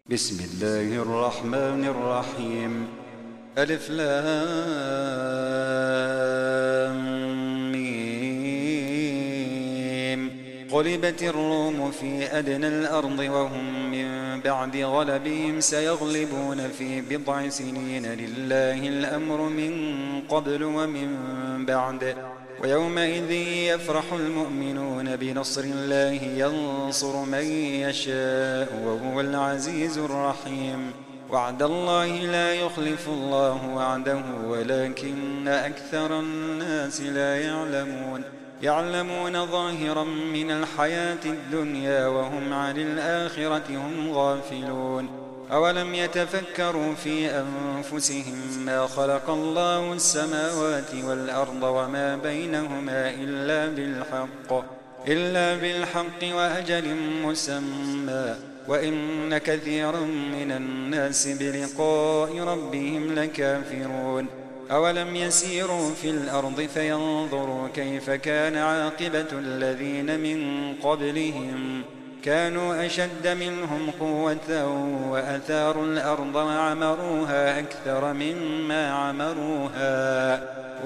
بسم الله الرحمن الرحيم. ألف لام ميم. غلبت الروم في أدنى الأرض وهم من بعد غلبهم سيغلبون في بضع سنين، لله الأمر من قبل ومن بعد. ويومئذ يفرح المؤمنون بنصر الله ينصر من يشاء وهو العزيز الرحيم. وعد الله لا يخلف الله وعده ولكن أكثر الناس لا يعلمون. يعلمون ظاهرا من الحياة الدنيا وهم عن الآخرة هم غافلون. أولم يتفكروا في أنفسهم ما خلق الله السماوات والأرض وما بينهما إلا بالحق وأجل مسمى، وإن كثيرا من الناس بلقاء ربهم لكافرون. أولم يسيروا في الأرض فينظروا كيف كان عاقبة الذين من قبلهم، كانوا أشد منهم قوة وأثاروا الأرض وعمروها أكثر مما عمروها،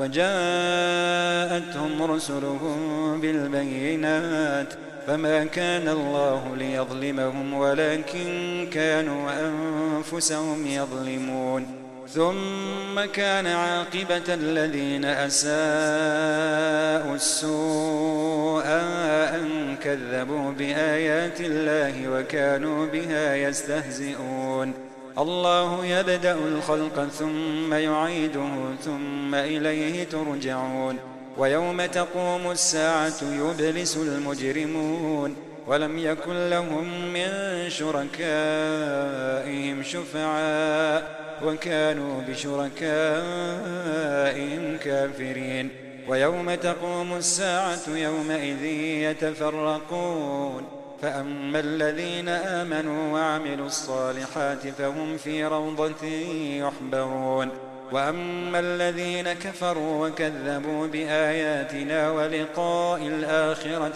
وجاءتهم رسلهم بالبينات، فما كان الله ليظلمهم ولكن كانوا أنفسهم يظلمون. ثم كان عاقبة الذين أساءوا السوء أن كذبوا بآيات الله وكانوا بها يستهزئون. الله يبدأ الخلق ثم يعيده ثم إليه ترجعون. ويوم تقوم الساعة يبلس المجرمون، ولم يكن لهم من شركائهم شفعاء وكانوا بشركائهم كافرين. ويوم تقوم الساعة يومئذ يتفرقون، فأما الذين آمنوا وعملوا الصالحات فهم في روضة يحبرون، وأما الذين كفروا وكذبوا بآياتنا ولقاء الآخرة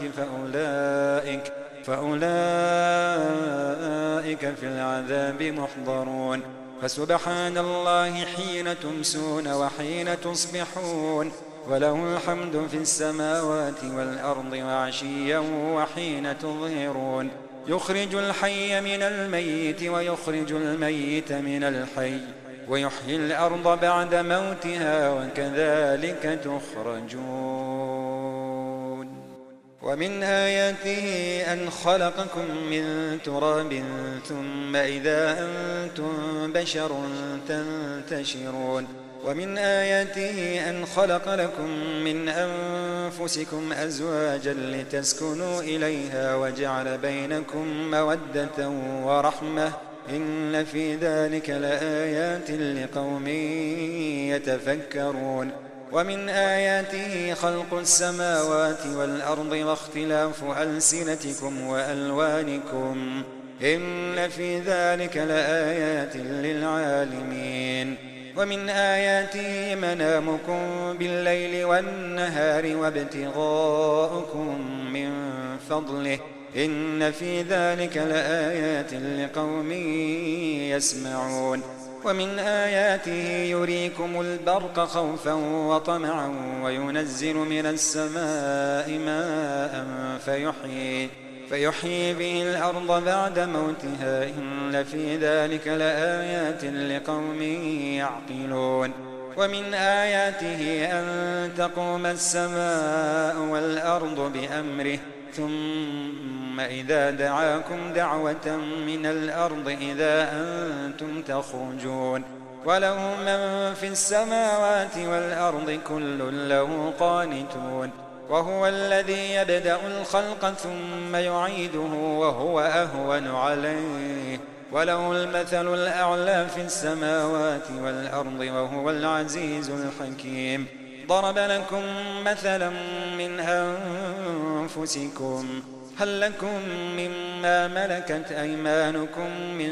فأولئك في العذاب محضرون. فسبحان الله حين تمسون وحين تصبحون، وله الحمد في السماوات والأرض وعشيا وحين تظهرون. يخرج الحي من الميت ويخرج الميت من الحي ويحيي الأرض بعد موتها وكذلك تخرجون. ومن آياته أن خلقكم من تراب ثم إذا أنتم بشر تنتشرون. ومن آياته أن خلق لكم من أنفسكم أزواجا لتسكنوا إليها وجعل بينكم مودة ورحمة، إن في ذلك لآيات لقوم يتفكرون. ومن آياته خلق السماوات والأرض واختلاف ألسنتكم وألوانكم، إن في ذلك لآيات للعالمين. ومن آياته منامكم بالليل والنهار وابتغاؤكم من فضله، إن في ذلك لآيات لقوم يسمعون. ومن آياته يريكم البرق خوفا وطمعا وينزل من السماء ماء فيحيي به الأرض بعد موتها، إن في ذلك لآيات لقوم يعقلون. ومن آياته أن تقوم السماء والأرض بأمره، ثم إذا دعاكم دعوة من الأرض إذا أنتم تخرجون. وله من في السماوات والأرض كل له قانتون. وهو الذي يبدأ الخلق ثم يعيده وهو أهون عليه، وله المثل الأعلى في السماوات والأرض وهو العزيز الحكيم. ضرب لكم مثلا من أنفسكم، هل لكم مما ملكت أيمانكم من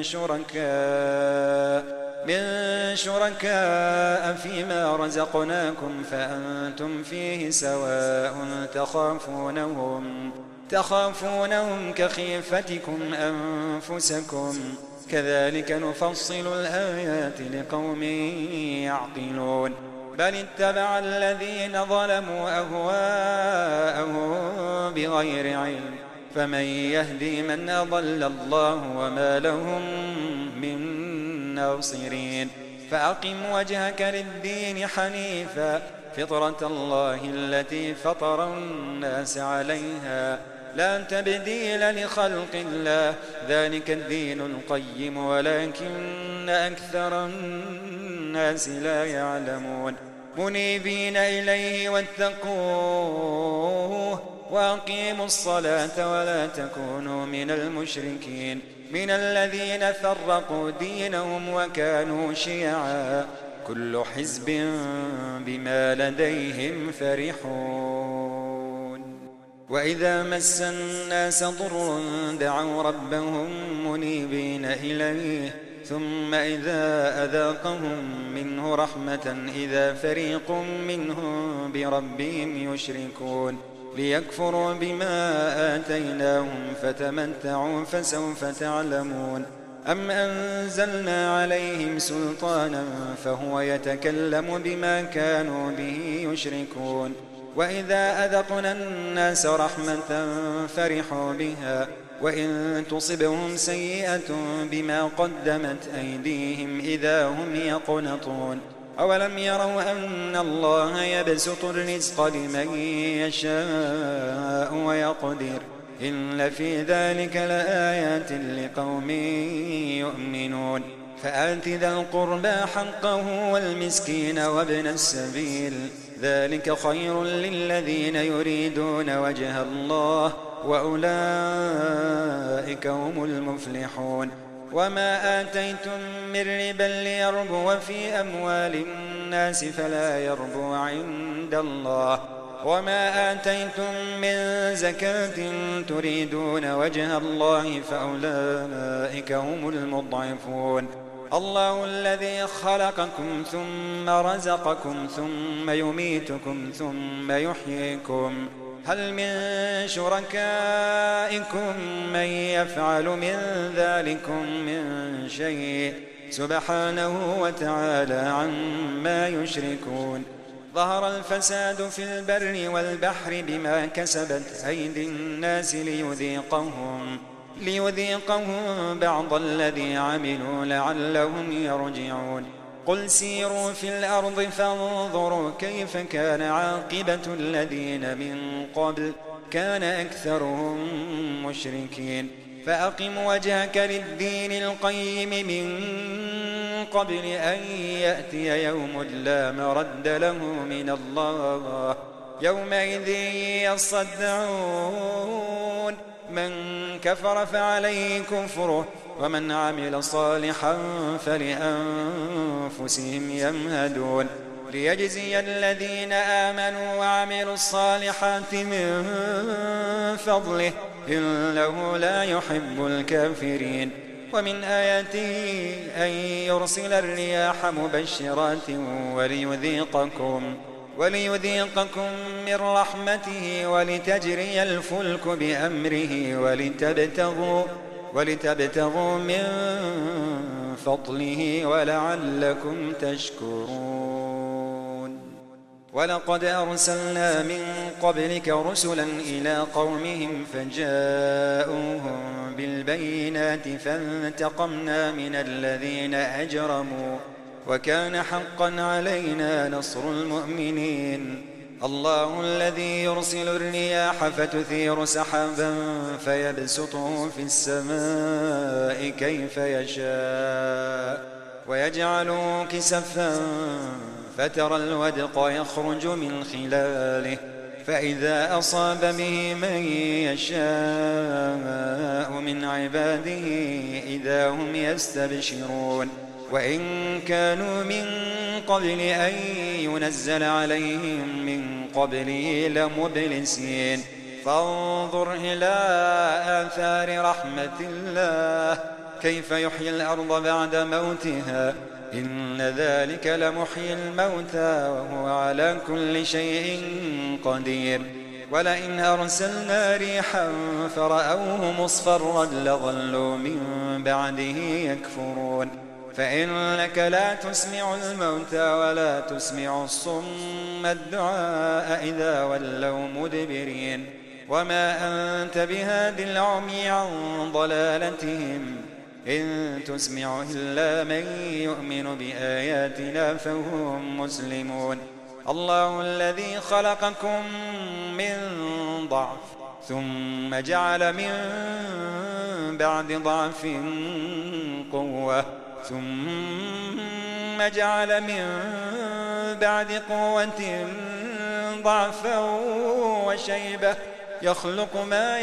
شركاء فيما رزقناكم فأنتم فيه سواء تخافونهم كخيفتكم أنفسكم كذلك نفصل الآيات لقوم يعقلون بل اتبع الذين ظلموا أهواءهم بغير علم فمن يهدي من أضل الله وما لهم من ناصرين فأقم وجهك للدين حنيفا فطرة الله التي فطر الناس عليها لا تبديل لخلق الله ذلك الدين القيم ولكن أكثر الناس لا يعلمون منيبين إليه واتقوه وأقيموا الصلاة ولا تكونوا من المشركين من الذين فرقوا دينهم وكانوا شيعا كل حزب بما لديهم فرحون وإذا مس الناس ضر دعوا ربهم منيبين إليه ثم إذا أذاقهم منه رحمة إذا فريق منهم بربهم يشركون ليكفروا بما آتيناهم فتمتعوا فسوف تعلمون أم أنزلنا عليهم سلطانا فهو يتكلم بما كانوا به يشركون وإذا أذقنا الناس رحمة فرحوا بها وإن تصبهم سيئة بما قدمت أيديهم إذا هم يقنطون أولم يروا أن الله يبسط الرزق لمن يشاء ويقدر إن في ذلك لآيات لقوم يؤمنون فآت ذا القربى حقه والمسكين وابن السبيل ذلك خير للذين يريدون وجه الله وأولئك هم المفلحون وما آتيتم من ربا ليربو في أموال الناس فلا يربو عند الله وما آتيتم من زكاة تريدون وجه الله فأولئك هم المضعفون الله الذي خلقكم ثم رزقكم ثم يميتكم ثم يحييكم هل من شركائكم من يفعل من ذلكم من شيء سبحانه وتعالى عما يشركون ظهر الفساد في البر والبحر بما كسبت أيدي الناس ليذيقهم بعض الذي عملوا لعلهم يرجعون قل سيروا في الأرض فانظروا كيف كان عاقبة الذين من قبل كان أكثرهم مشركين فأقم وجهك للدين القيم من قبل أن يأتي يوم لا مرد له من الله يومئذ يصدعون من كفر فعليه كفره ومن عمل صالحا فلأنفسهم يمهدون ليجزي الذين آمنوا وعملوا الصالحات من فضله إنه لا يحب الكافرين ومن آياته أن يرسل الرياح مبشرات وليذيقكم من رحمته ولتجري الفلك بأمره ولتبتغوا من فضله ولعلكم تشكرون ولقد أرسلنا من قبلك رسلا إلى قومهم فجاءوهم بالبينات فانتقمنا من الذين أجرموا وكان حقا علينا نصر المؤمنين الله الذي يرسل الرياح فتثير سحابا فيبسطه في السماء كيف يشاء ويجعله كسفا فترى الودق يخرج من خلاله فإذا أصاب به من يشاء من عباده إذا هم يستبشرون وإن كانوا من قبل أن ينزل عليهم من قبله لمبلسين فانظر إلى آثار رحمة الله كيف يحيي الأرض بعد موتها إن ذلك لمحيي الموتى وهو على كل شيء قدير ولئن أرسلنا ريحا فرأوه مصفرا لظلوا من بعده يكفرون فإنك لا تسمع الموتى ولا تسمع الصم الدعاء إذا ولوا مدبرين وما أنت بهاد العمي عن ضلالتهم إن تسمع إلا من يؤمن بآياتنا فهم مسلمون الله الذي خلقكم من ضعف ثم جعل من بعد ضعف قوة ثم جعل من بعد قوة ضعفا وشيبة يخلق ما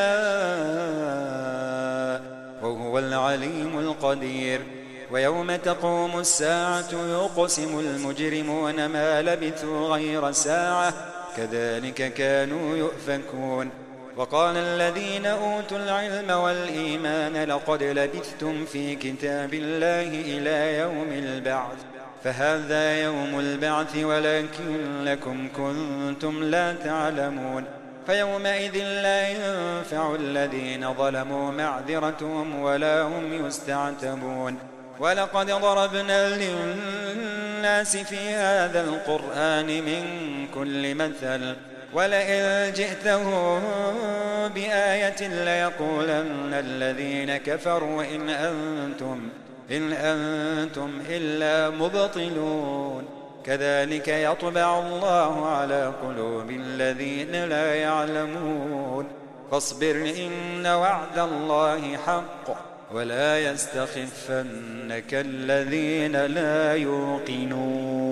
يشاء وهو العليم القدير ويوم تقوم الساعة يقسم المجرمون ما لبثوا غير ساعة كذلك كانوا يؤفكون وقال الذين أوتوا العلم والإيمان لقد لبثتم في كتاب الله إلى يوم البعث فهذا يوم البعث ولكنكم كنتم لا تعلمون فيومئذ لا ينفع الذين ظلموا معذرتهم ولا هم يستعتبون ولقد ضربنا للناس في هذا القرآن من كل مثل ولئن جئتهم بآية ليقولن الذين كفروا إن أنتم إلا مبطلون كذلك يطبع الله على قلوب الذين لا يعلمون فاصبر إن وعد الله حق ولا يستخفنك الذين لا يوقنون